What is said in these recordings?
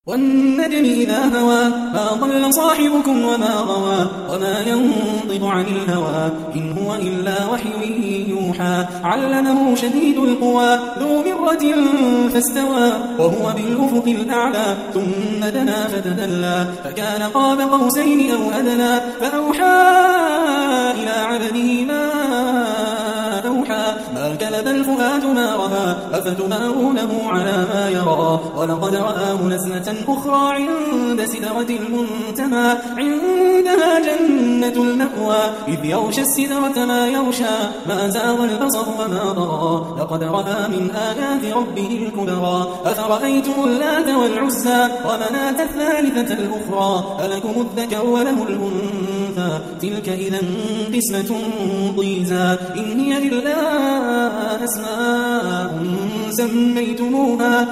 والنجم إذا هوى ما ضل صاحبكم وما غوى وما ينطق عن الهوى إن هو إلا وحي يوحى علمه شديد القوى ذو مرة فاستوى وهو بالأفق الأعلى ثم دنا فتدلى فكان قاب قوسين أو أدنى فأوحى إلى عبده ما أوحى ما كذب الفؤاد ما رأى أفتمارونه على ما يرى ولقد رآه نزلة أخرى عند سدرة المنتهى عندها جنة المأوى إذ يغشى السدرة ما يغشى ما زاغ البصر وما طغى لقد رأى من آيات ربه الكبرى أفرأيتم اللات والعزى ومناة الثالثة الأخرى ألكم الذكر وله الأنثى تلك إذا قسمة ضيزى إن هي إلا أسماء سميتموها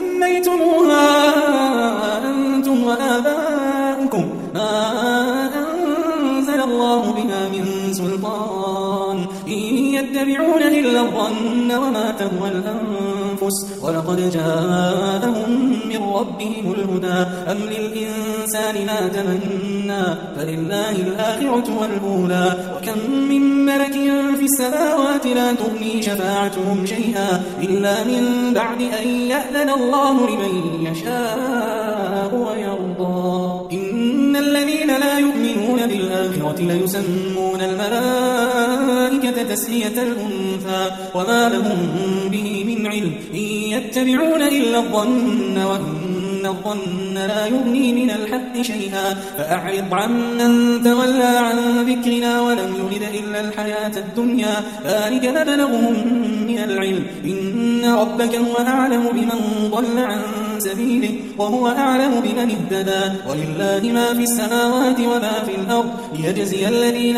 أنتم وآباؤكم ما أنزل الله بها من سلطان إن يتبعون إلا الظن وما تهوى الأنفس ولقد جاءهم من ربهم الهدى أم للإنسان ما تمنى فلله الآخرة والأولى وكم من ملك في السماوات لا تغني شفاعتهم شيئا إلا من بعد أن يأذن الله لمن يشاء ويرضى إن الذين لا يؤمنون بالآخرة ليسمون الملائكة تسمية الأنثى وما لهم به من علم إن يتبعون إلا الظن وإن الظن لا يغني من الحق شيئا فأعرض عمن تولى عن ذكرنا ولم يرد إلا الحياة الدنيا ذلك مبلغهم من العلم إن ربك هو أعلم بمن ضل عن سبيله وهو أعلم بمن اهتدى ولله ما في السماوات وما في الأرض ليجزي الذين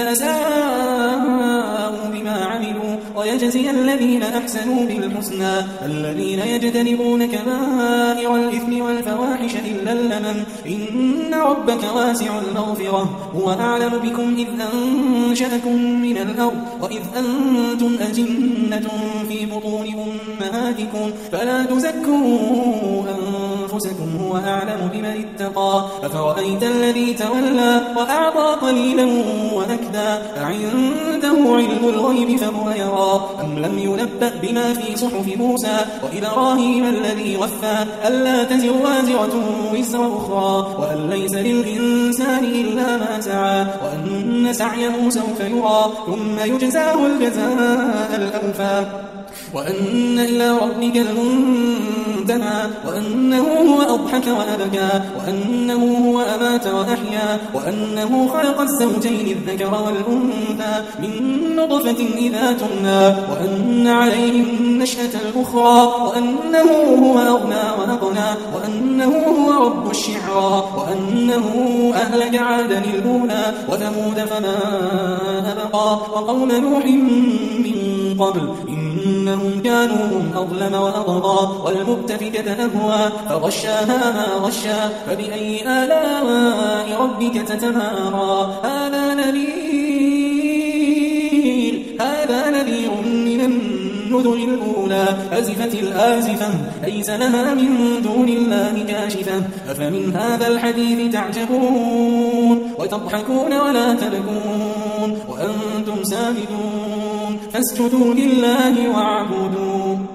أساءوا بما عملوا ويجزي الذين أحسنوا بالحسنى الذين يجتنبون كبائر الإثم والفواحش إلا اللمم إن ربك واسع المغفرة هو أعلم بكم إذ أنشأكم من الأرض وإذ أنتم أجنة في بطون أمهاتكم فلا تزكوا أنفسكم هو أعلم بمن اتقى أفرأيت الذي تولى وأعطى قليلا وأكدى أعنده علم الغيب فهو يرى أم لم ينبأ بما في صحف موسى وإبراهيم الذي وفى ألا تزر وازرة وزر أخرى وأن ليس للإنسان إلا ما سعى وأن سعيه سوف يرى ثم يجزاه الجزاء الأوفى وأن إلى ربك المنتهى وأنه هو أضحك وأبكى وأنه هو أمات وأحيا وأنه خلق الزوجين الذكر والأنثى من نطفة إذا تمنى وأن عليه النشأة الأخرى وأنه هو أغنى وأقنى وأنه هو رب الشعرى وأنه أهلك عادا الأولى وثمود فما أبقى وقوم نوح من قبل إنهم كانوا هم أظلم وأطغى والمؤتفكة أهوى فغشاها ما غشا فبأي آلاء ربك تتمارى هذا نذير من النذر الأولى أزفت الآزفة ليس لها من دون الله كاشفة أفمن هذا الحديث تعجبون وتضحكون ولا تبكون وأنتم سامدون فاسجدوا لله واعبدوا